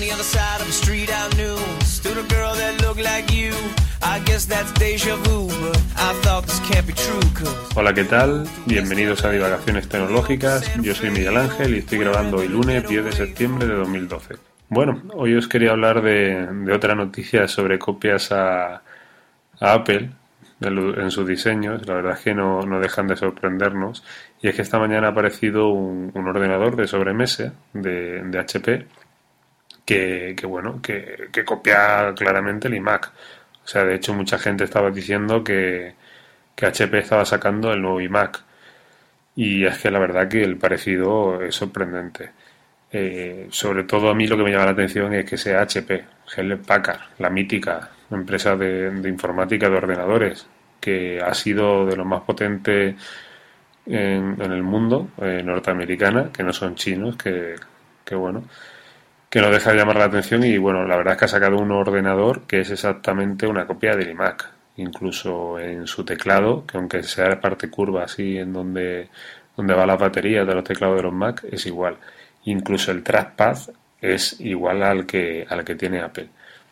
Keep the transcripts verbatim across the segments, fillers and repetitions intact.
the other side of the street I knew stood a girl that looked like you. I guess that's deja vu, but I thought this can't be true, cause... Hola, ¿qué tal? Bienvenidos a Divagaciones Tecnológicas. Yo soy Miguel Ángel y estoy grabando hoy lunes diez de septiembre de dos mil doce. Bueno, hoy os quería hablar de, de otra noticia sobre copias a, a Apple en sus diseños. La verdad es que no, no dejan de sorprendernos. Y es que esta mañana ha aparecido un, un ordenador de sobremesa de, de H P que, que bueno, que, que copia claramente el iMac. O sea, de hecho mucha gente estaba diciendo que, que H P estaba sacando el nuevo iMac. Y es que la verdad que el parecido es sorprendente. Eh, sobre todo a mí lo que me llama la atención es que sea H P, Hewlett Packard, la mítica empresa de, de informática de ordenadores, que ha sido de lo más potente en, en el mundo, eh, norteamericana, que no son chinos, que, que bueno, que no deja de llamar la atención. Y bueno, la verdad es que ha sacado un ordenador que es exactamente una copia del iMac, incluso en su teclado, que aunque sea de parte curva así en donde, donde va la batería de los teclados de los Mac, es igual. Incluso el trackpad es igual al que al que tiene Apple.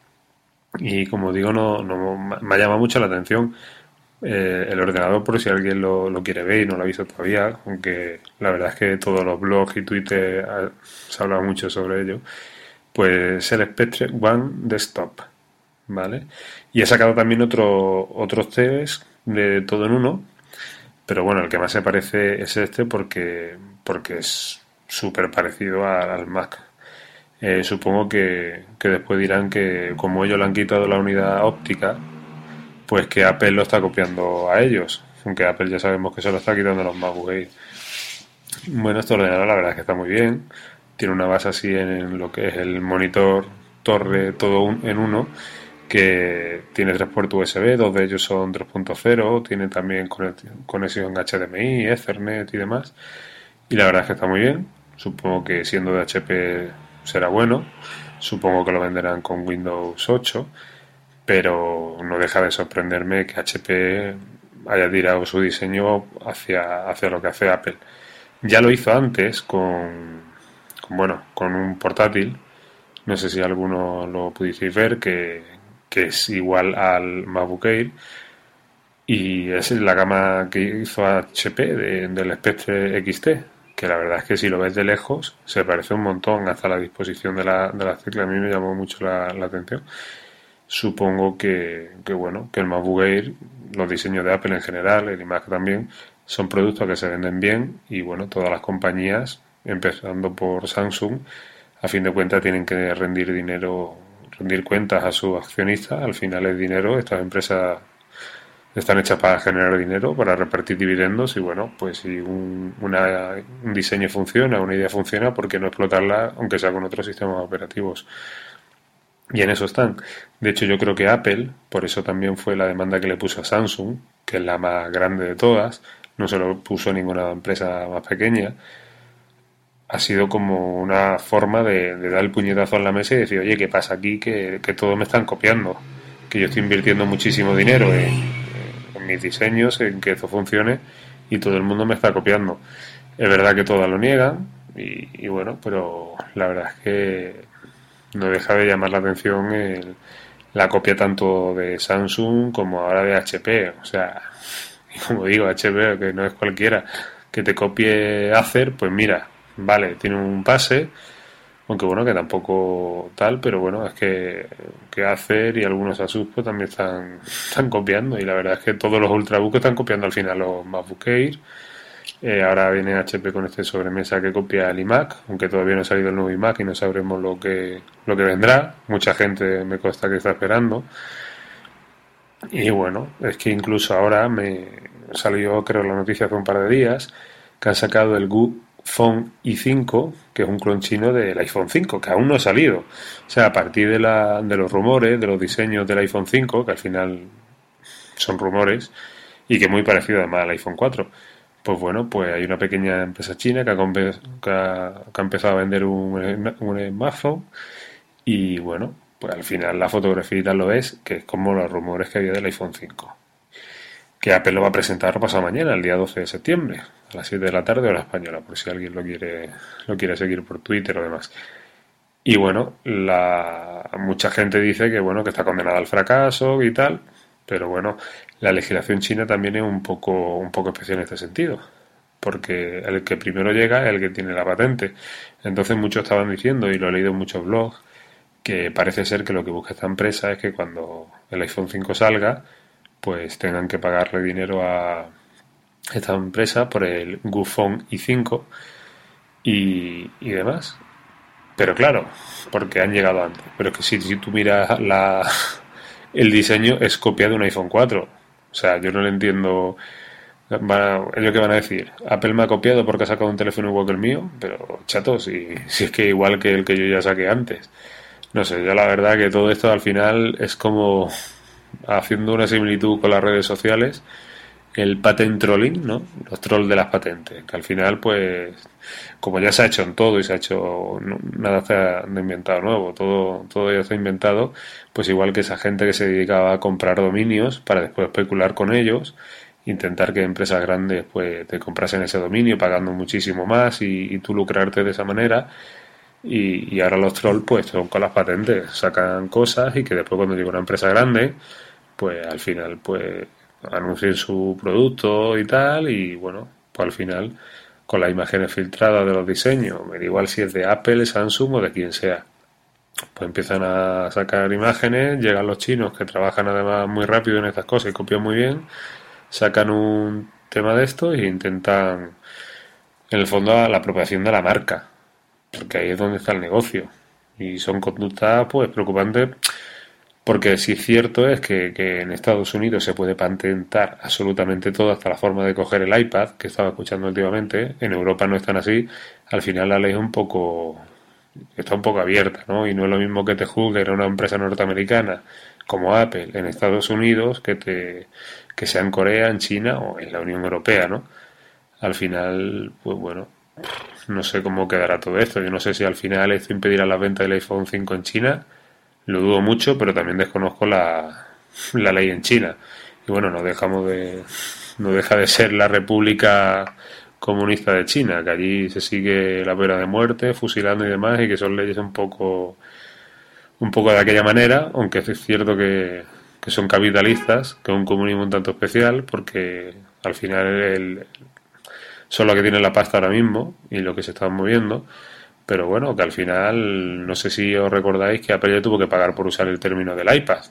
Y como digo, no, no me ha llamado mucho la atención eh, el ordenador, por si alguien lo, lo quiere ver y no lo ha visto todavía, aunque la verdad es que todos los blogs y Twitter ha, se habla mucho sobre ello. Pues el Spectre One Desktop, ¿vale? Y he sacado también otro, otros test de todo en uno, pero bueno, el que más se parece es este porque, porque es súper parecido a, al Mac. Eh, supongo que, que después dirán que como ellos le han quitado la unidad óptica, pues que Apple lo está copiando a ellos, aunque Apple ya sabemos que se lo está quitando a los MacBook Air. Bueno, este ordenador la verdad es que está muy bien, tiene una base así en lo que es el monitor torre todo un, en uno, que tiene tres puertos U S B, dos de ellos son tres punto cero, tiene también conexión H D M I, Ethernet y demás, y la verdad es que está muy bien. Supongo que siendo de H P será bueno, supongo que lo venderán con Windows ocho, pero no deja de sorprenderme que H P haya tirado su diseño hacia, hacia lo que hace Apple. Ya lo hizo antes con, con bueno, con un portátil, no sé si alguno lo pudisteis ver, que, que es igual al MacBook Air, y es la gama que hizo H P de, del Spectre X T, que la verdad es que si lo ves de lejos se parece un montón hasta la disposición de, la, de las teclas. A mí me llamó mucho la, la atención. Supongo que, que bueno, que el MacBook Air, los diseños de Apple en general, el iMac también, son productos que se venden bien, y bueno, todas las compañías, empezando por Samsung, a fin de cuentas tienen que rendir dinero, rendir cuentas a sus accionistas. Al final es dinero, estas empresas están hechas para generar dinero, para repartir dividendos, y bueno, pues si un, una, un diseño funciona, una idea funciona, ¿por qué no explotarla, aunque sea con otros sistemas operativos? Y en eso están. De hecho, yo creo que Apple, por eso también fue la demanda que le puso a Samsung, que es la más grande de todas, no se lo puso ninguna empresa más pequeña, ha sido como una forma de, de dar el puñetazo en la mesa y decir, oye, ¿qué pasa aquí? Que, que todos me están copiando, que yo estoy invirtiendo muchísimo dinero en en mis diseños, en que esto funcione, y todo el mundo me está copiando. Es verdad que todas lo niegan, y, y bueno, pero la verdad es que no deja de llamar la atención el, la copia tanto de Samsung como ahora de H P. O sea, y como digo, H P, que no es cualquiera, que te copie Acer, pues mira, vale, tiene un pase, aunque bueno, que tampoco tal, pero bueno, es que, que Acer y algunos Asus pues también están, están copiando, y la verdad es que todos los Ultrabook están copiando al final los MacBook Air. Eh, ahora viene H P con este sobremesa que copia el iMac, aunque todavía no ha salido el nuevo iMac y no sabremos lo que, lo que vendrá. Mucha gente me consta que está esperando. Y bueno, es que incluso ahora me salió, creo, la noticia hace un par de días, que han sacado el Gu Phone i cinco, que es un clon chino del iPhone cinco, que aún no ha salido. O sea, a partir de, la, de los rumores, de los diseños del iPhone cinco, que al final son rumores, y que es muy parecido además al iPhone cuatro, pues bueno, pues hay una pequeña empresa china que ha, compe- que ha, que ha empezado a vender un, un smartphone, y bueno, pues al final la fotografía y tal lo ves, que es como los rumores que había del iPhone cinco. Que Apple lo va a presentar pasado mañana, el día doce de septiembre, a las siete de la tarde, hora española, por si alguien lo quiere lo quiere seguir por Twitter o demás. Y bueno, la, mucha gente dice que bueno, que está condenada al fracaso y tal, pero bueno, la legislación china también es un poco, un poco especial en este sentido, porque el que primero llega es el que tiene la patente. Entonces muchos estaban diciendo, y lo he leído en muchos blogs, que parece ser que lo que busca esta empresa es que cuando el iPhone cinco salga, pues tengan que pagarle dinero a esta empresa por el Gufeng i cinco y, y demás. Pero claro, porque han llegado antes. Pero es que si, si tú miras la, el diseño es copia de un iPhone cuatro. O sea, yo no le entiendo. Van a- ellos que van a decir, Apple me ha copiado porque ha sacado un teléfono igual que el mío, pero chato, si, si es que igual que el que yo ya saqué antes. No sé, yo la verdad que todo esto al final es como haciendo una similitud con las redes sociales, el patent trolling, ¿no? Los trolls de las patentes, que al final, pues, como ya se ha hecho en todo y se ha hecho, no- nada está de inventado nuevo, todo, todo ya está inventado, pues igual que esa gente que se dedicaba a comprar dominios para después especular con ellos, intentar que empresas grandes, pues, te comprasen ese dominio pagando muchísimo más y, y tú lucrarte de esa manera. Y, y ahora los trolls, pues, son con las patentes, sacan cosas y que después cuando llega una empresa grande, pues al final pues anuncien su producto y tal y bueno, pues al final con las imágenes filtradas de los diseños, me da igual si es de Apple, Samsung o de quien sea, pues empiezan a sacar imágenes, llegan los chinos que trabajan además muy rápido en estas cosas y copian muy bien, sacan un tema de esto e intentan en el fondo la apropiación de la marca, porque ahí es donde está el negocio y son conductas pues preocupantes. Porque si es cierto es que, que en Estados Unidos se puede patentar absolutamente todo, hasta la forma de coger el iPad, que estaba escuchando últimamente. En Europa no es tan así. Al final la ley es un poco, está un poco abierta, ¿no? Y no es lo mismo que te juzguen a una empresa norteamericana como Apple en Estados Unidos que te que sea en Corea, en China o en la Unión Europea, ¿no? Al final, pues bueno, no sé cómo quedará todo esto. Yo no sé si al final esto impedirá la venta del iPhone cinco en China, lo dudo mucho, pero también desconozco la, la ley en China. Y bueno, no dejamos de, no deja de ser la República Comunista de China, que allí se sigue la pena de muerte, fusilando y demás, y que son leyes un poco, un poco de aquella manera, aunque es cierto que, que son capitalistas, que es un comunismo un tanto especial, porque al final el, son los que tienen la pasta ahora mismo y lo que se están moviendo. Pero bueno, que al final, no sé si os recordáis que Apple ya tuvo que pagar por usar el término del iPad.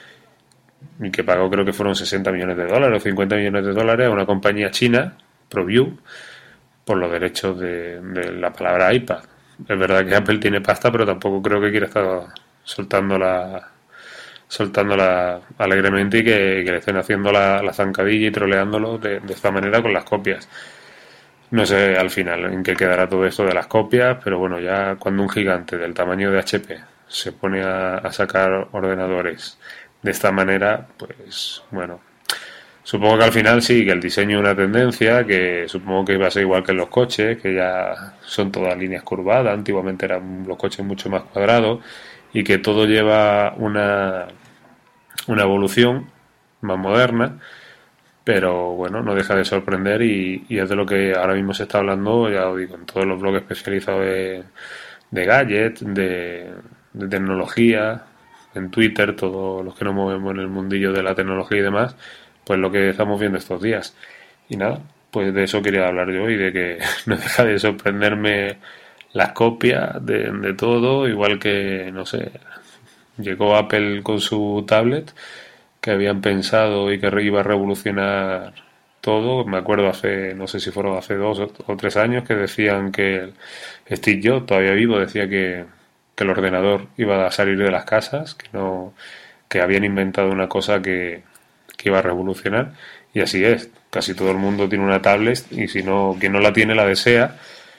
Y que pagó, creo que fueron sesenta millones de dólares o cincuenta millones de dólares a una compañía china, ProView, por los derechos de, de la palabra iPad. Es verdad que Apple tiene pasta, pero tampoco creo que quiera estar soltándola, soltándola alegremente y que, que le estén haciendo la, la zancadilla y troleándolo de, de esta manera con las copias. No sé al final en qué quedará todo esto de las copias, pero bueno, ya cuando un gigante del tamaño de H P se pone a, a sacar ordenadores de esta manera, pues bueno, supongo que al final sí, que el diseño es una tendencia, que supongo que va a ser igual que en los coches, que ya son todas líneas curvadas, antiguamente eran los coches mucho más cuadrados, y que todo lleva una, una evolución más moderna, pero bueno, no deja de sorprender y, y es de lo que ahora mismo se está hablando, ya os digo, en todos los blogs especializados de, de gadgets, de, de tecnología, en Twitter, todos los que nos movemos en el mundillo de la tecnología y demás, pues lo que estamos viendo estos días. Y nada, pues de eso quería hablar yo y de que no deja de sorprenderme las copias de, de todo, igual que, no sé, llegó Apple con su tablet, que habían pensado y que iba a revolucionar todo. Me acuerdo hace, no sé si fueron hace dos o tres años, que decían que Steve Jobs, todavía vivo, decía que, que el ordenador iba a salir de las casas, que no, que habían inventado una cosa que, que iba a revolucionar. Y así es, casi todo el mundo tiene una tablet y si no, quien no la tiene la desea.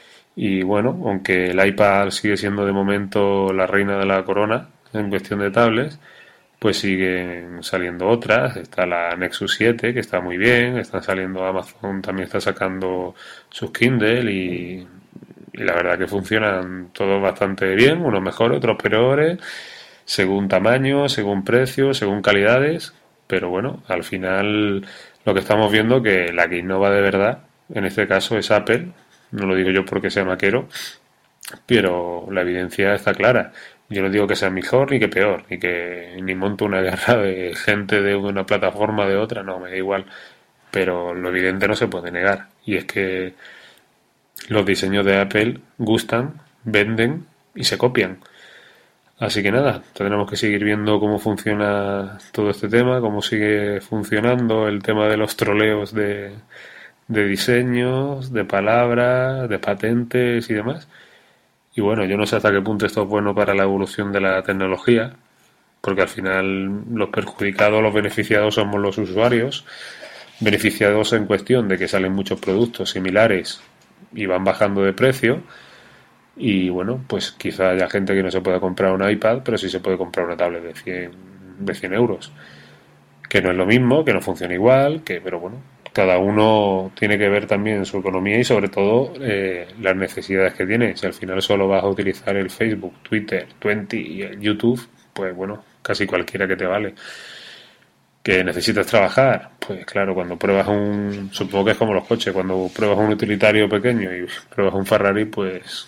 Y bueno, aunque el iPad sigue siendo de momento la reina de la corona en cuestión de tablets, pues siguen saliendo otras. Está la Nexus siete, que está muy bien. Están saliendo, Amazon también está sacando sus Kindle y, y la verdad que funcionan todos bastante bien, unos mejores, otros peores, según tamaño, según precio, según calidades. Pero bueno, al final lo que estamos viendo que la que innova de verdad, en este caso es Apple. No lo digo yo porque sea maquero, pero la evidencia está clara. Yo no digo que sea mejor ni que peor, ni que ni monto una guerra de gente de una plataforma de otra, no, me da igual. Pero lo evidente no se puede negar, y es que los diseños de Apple gustan, venden y se copian. Así que nada, tendremos que seguir viendo cómo funciona todo este tema, cómo sigue funcionando el tema de los troleos de, de diseños, de palabras, de patentes y demás. Y bueno, yo no sé hasta qué punto esto es bueno para la evolución de la tecnología, porque al final los perjudicados, los beneficiados somos los usuarios, beneficiados en cuestión de que salen muchos productos similares y van bajando de precio. Y bueno, pues quizá haya gente que no se pueda comprar un iPad, pero sí se puede comprar una tablet de cien, de cien euros. Que no es lo mismo, que no funciona igual, que pero bueno, cada uno tiene que ver también su economía y sobre todo eh, las necesidades que tiene. Si al final solo vas a utilizar el Facebook, Twitter, Twenty y el YouTube, pues bueno, casi cualquiera que te vale. ¿Que necesitas trabajar? Pues claro, cuando pruebas un... Supongo que es como los coches, cuando pruebas un utilitario pequeño y pruebas un Ferrari, pues...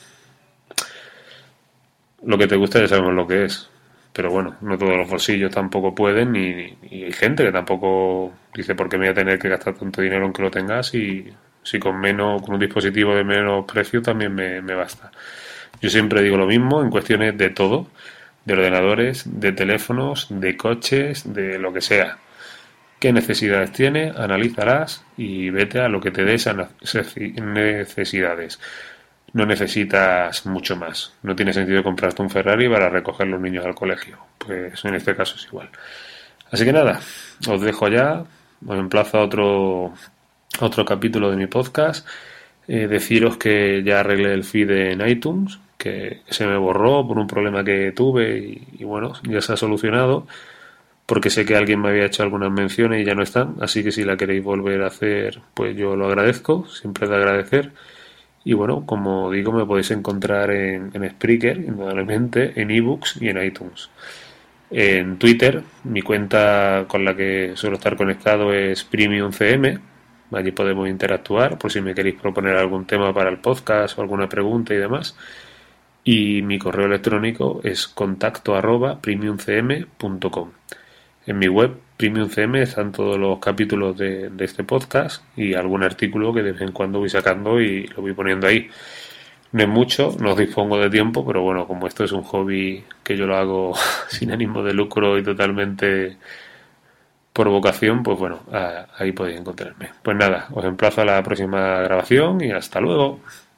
Lo que te gusta ya sabemos lo que es. Pero bueno, no todos los bolsillos tampoco pueden y, y hay gente que tampoco dice por qué me voy a tener que gastar tanto dinero aunque lo tengas y si con menos, con un dispositivo de menos precio también me, me basta. Yo siempre digo lo mismo en cuestiones de todo, de ordenadores, de teléfonos, de coches, de lo que sea. ¿Qué necesidades tiene? Analízalas y vete a lo que te dé esas necesidades. No necesitas mucho más. No tiene sentido comprarte un Ferrari para recoger los niños al colegio. Pues en este caso es igual. Así que nada, os dejo ya. Os emplazo a otro, otro capítulo de mi podcast. Eh, deciros que ya arreglé el feed en iTunes, que se me borró por un problema que tuve y, y bueno, ya se ha solucionado. Porque sé que alguien me había hecho algunas menciones y ya no están. Así que si la queréis volver a hacer, pues yo lo agradezco. Siempre es de agradecer. Y bueno, como digo, me podéis encontrar en, en Spreaker, indudablemente, en ebooks y en iTunes. En Twitter, mi cuenta con la que suelo estar conectado es PremiumCM. Allí podemos interactuar por si me queréis proponer algún tema para el podcast o alguna pregunta y demás. Y mi correo electrónico es contacto arroba premiumcm punto com. En mi web, PremiumCM, están todos los capítulos de, de este podcast y algún artículo que de vez en cuando voy sacando y lo voy poniendo ahí. No es mucho, no os dispongo de tiempo, pero bueno, como esto es un hobby que yo lo hago sin ánimo de lucro y totalmente por vocación, pues bueno, ahí podéis encontrarme. Pues nada, os emplazo a la próxima grabación y hasta luego.